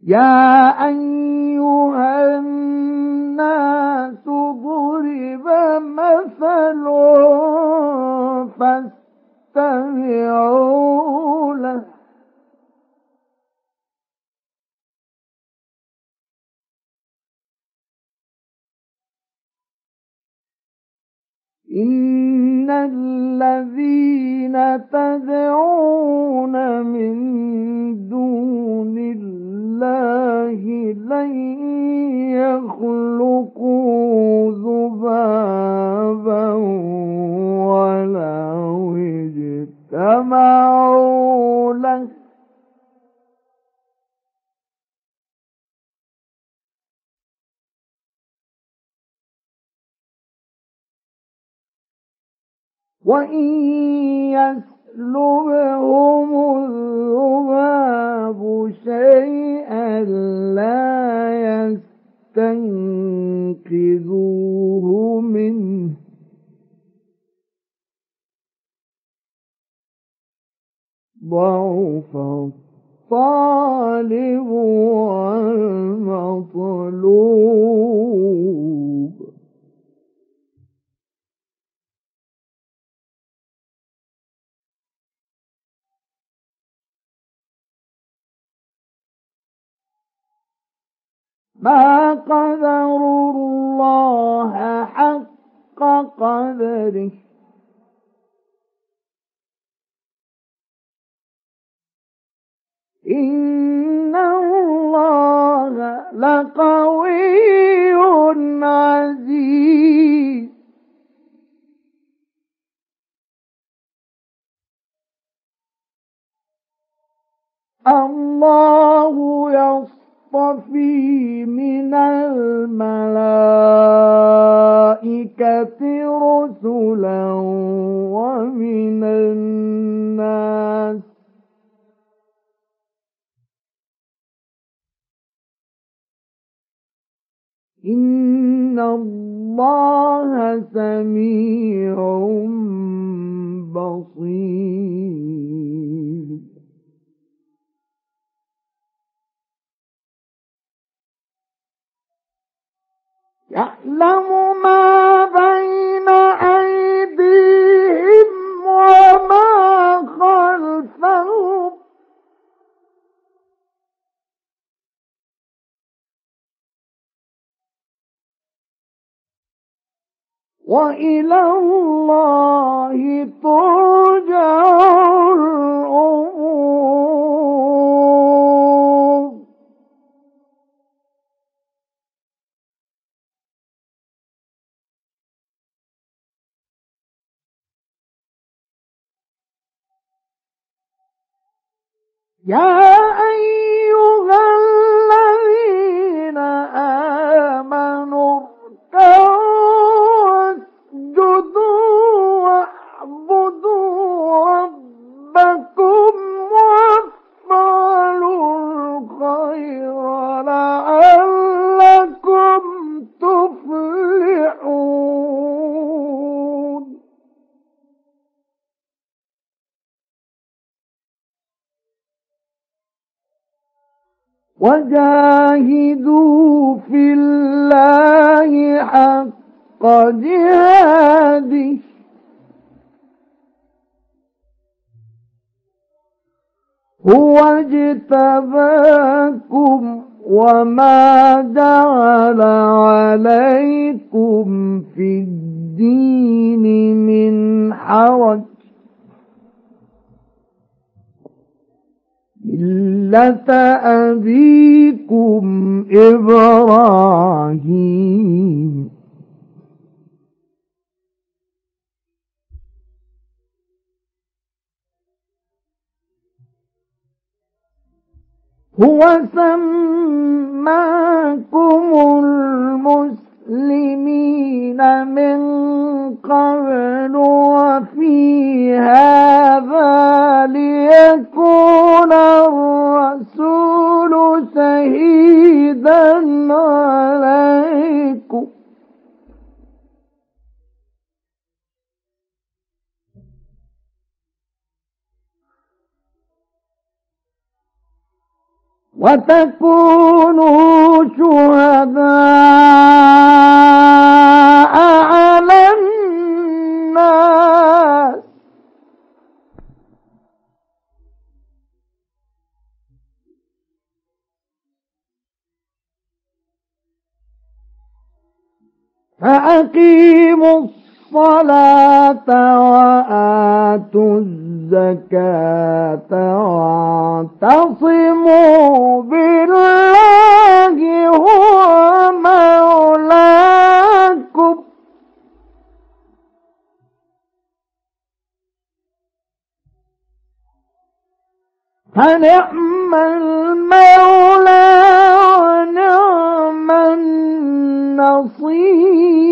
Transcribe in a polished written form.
يا أيها الناس ضرب مثل فاستمعوا له إن الذين تدعون من دون الله لن يخلقوا ذبابا ولو اجتمعوا له وإن يسلبهم الذباب شيئا لا يستنقذوه منه ضعف الطالب والمطلوب ما قدروا الله حق قدره إن الله لقوي عزيز الله يصطفي من الملائكة رسلا ومن الناس إن الله سميع بصير يعلم ما بين أيديهم وما خلفهم وإلى الله ترجع الأمور يا أيها الذين آمنوا اركعوا واسجدوا واعبدوا ربكم وافعلوا الخير لعلكم تفلحون وجاهدوا في الله حق جهاده هو اجتباكم وما جعل عليكم في الدين من حرج ملة أبيكم إبراهيم هو سماكم المسلمين من قبل وفي هذا ليكون الرسول شهيدا عليكم وتكونوا شهداء على الناس فأقيموا الصلاة وآتوا الزكاة واعتصموا بالله هو مولاكم فنعم المولى ونعم النصير.